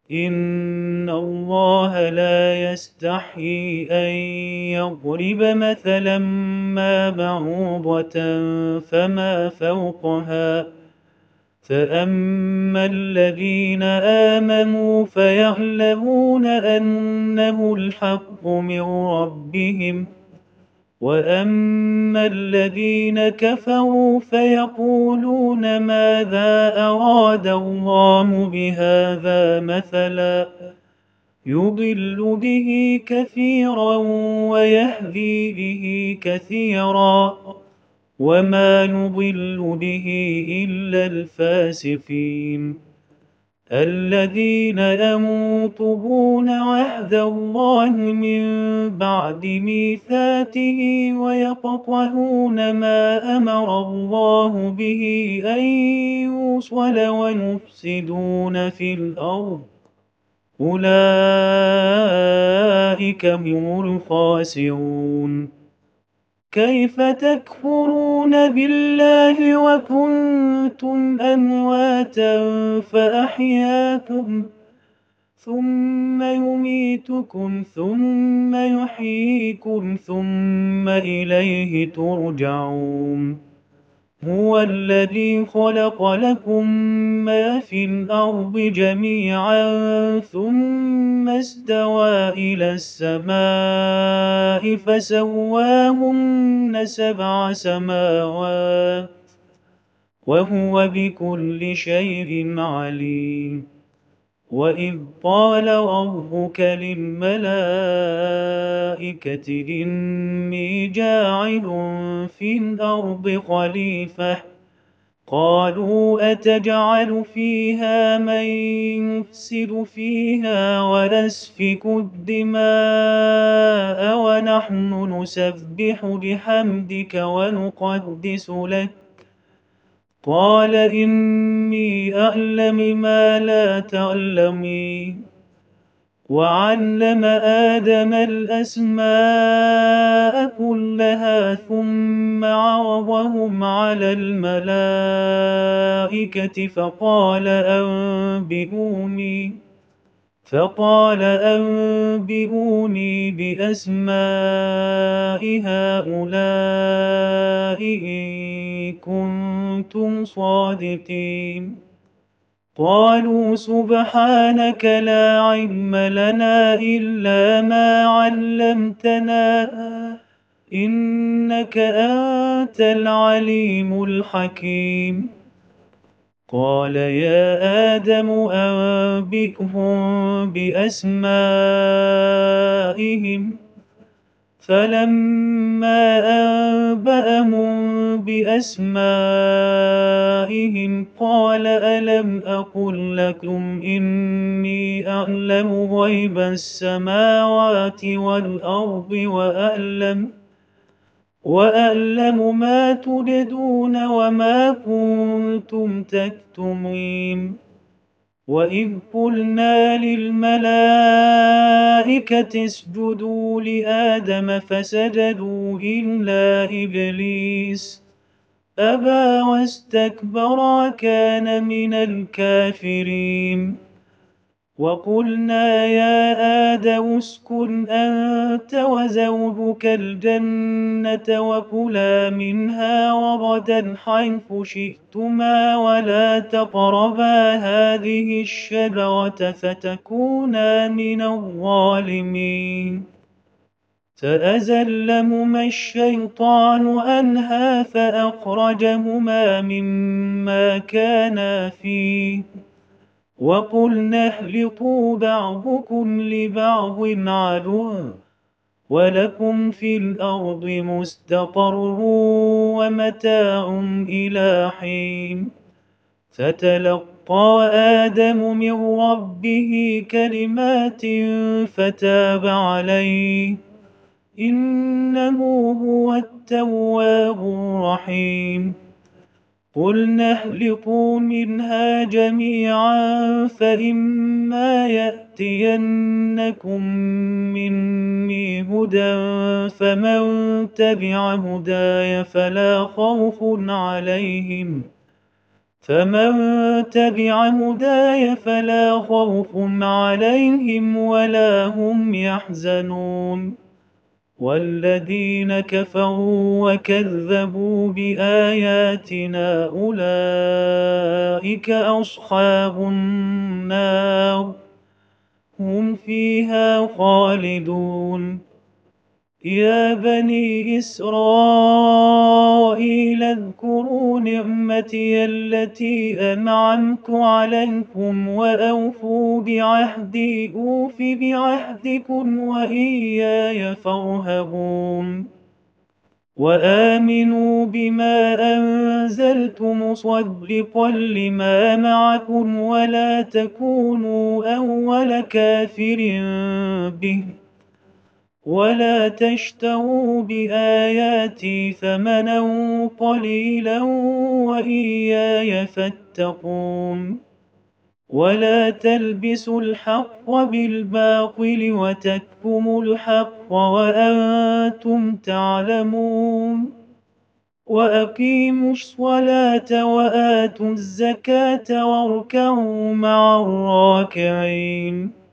إن الله لا يستحيي أن يضرب مثلا ما بعوضة فما فوقها فأما الذين آمنوا فيعلمون أنه الحق من ربهم وأما الذين كفروا فيقولون ماذا أراد الله بهذا مثلا يضل به كثيرا ويهدي به كثيرا وما نضل به إلا الفاسقين الذين ينقضون عهد الله من بعد ميثاقه ويقطعون ما أمر الله به أن يوصل ويفسدون في الأرض أولئك هم الخاسرون كيف تكفرون بالله وكنتم أمواتا فأحياكم ثم يميتكم ثم يحييكم ثم إليه ترجعون هو الذي خلق لكم ما في الأرض جميعا ثم استوى إلى السماء فسواهن 7 سماوات وهو بكل شيء عليم وإذ قال ربك للملائكة إني جاعل في الأرض خليفة قالوا أتجعل فيها من يفسد فيها ويسفك الدماء ونحن نسبح بحمدك ونقدس لك قال إني أعلم ما لا تعلمين وعلم آدم الأسماء كلها ثم عرضهم على الملائكة فقال أنبئوني بأسماء هؤلاء إن كنتم صادقين قالوا سبحانك لا علم لنا إلا ما علمتنا إنك أنت العليم الحكيم قال يا آدم أنبئهم بأسمائهم فلما أنبأهم بأسمائهم قال ألم أقل لكم إني أعلم غيب السماوات والأرض وأعلم ما تبدون وما كنتم تكتمون وإذ قلنا للملائكة اسجدوا لآدم فسجدوا إلا إبليس أبى واستكبر وكان من الكافرين وقلنا يا آدم اسكن أنت وزوجك الجنة وكلا منها رغدا حيث شئتما ولا تقربا هذه الشجرة فتكونا من الظالمين فأزلهما الشيطان عنها فأخرجهما مما كانا فيه وقلنا اهبطوا بعضكم لبعض عدو ولكم في الأرض مستقر ومتاع إلى حين فتلقى آدم من ربه كلمات فتاب عليه إنه هو التواب الرحيم قلنا اهبطوا منها جميعا فإما يأتينكم مني هدى فمن تبع هداي فمن تبع هداي فلا خوف عليهم ولا هم يحزنون والذين كفروا وكذبوا بآياتنا أولئك أصحاب النار هم فيها خالدون يا بني إسرائيل اذكروا نعمتي التي أنعمت عليكم وأوفوا بعهدي أوف بعهدكم وإياي فارهبون وآمنوا بما أنزلت مصدقا لما معكم ولا تكونوا أول كافر به ولا تشتروا بآياتي ثمنا قليلا وإياي فاتقون ولا تلبسوا الحق بالباطل وتكتموا الحق وأنتم تعلمون وأقيموا الصلاة وآتوا الزكاة واركعوا مع الراكعين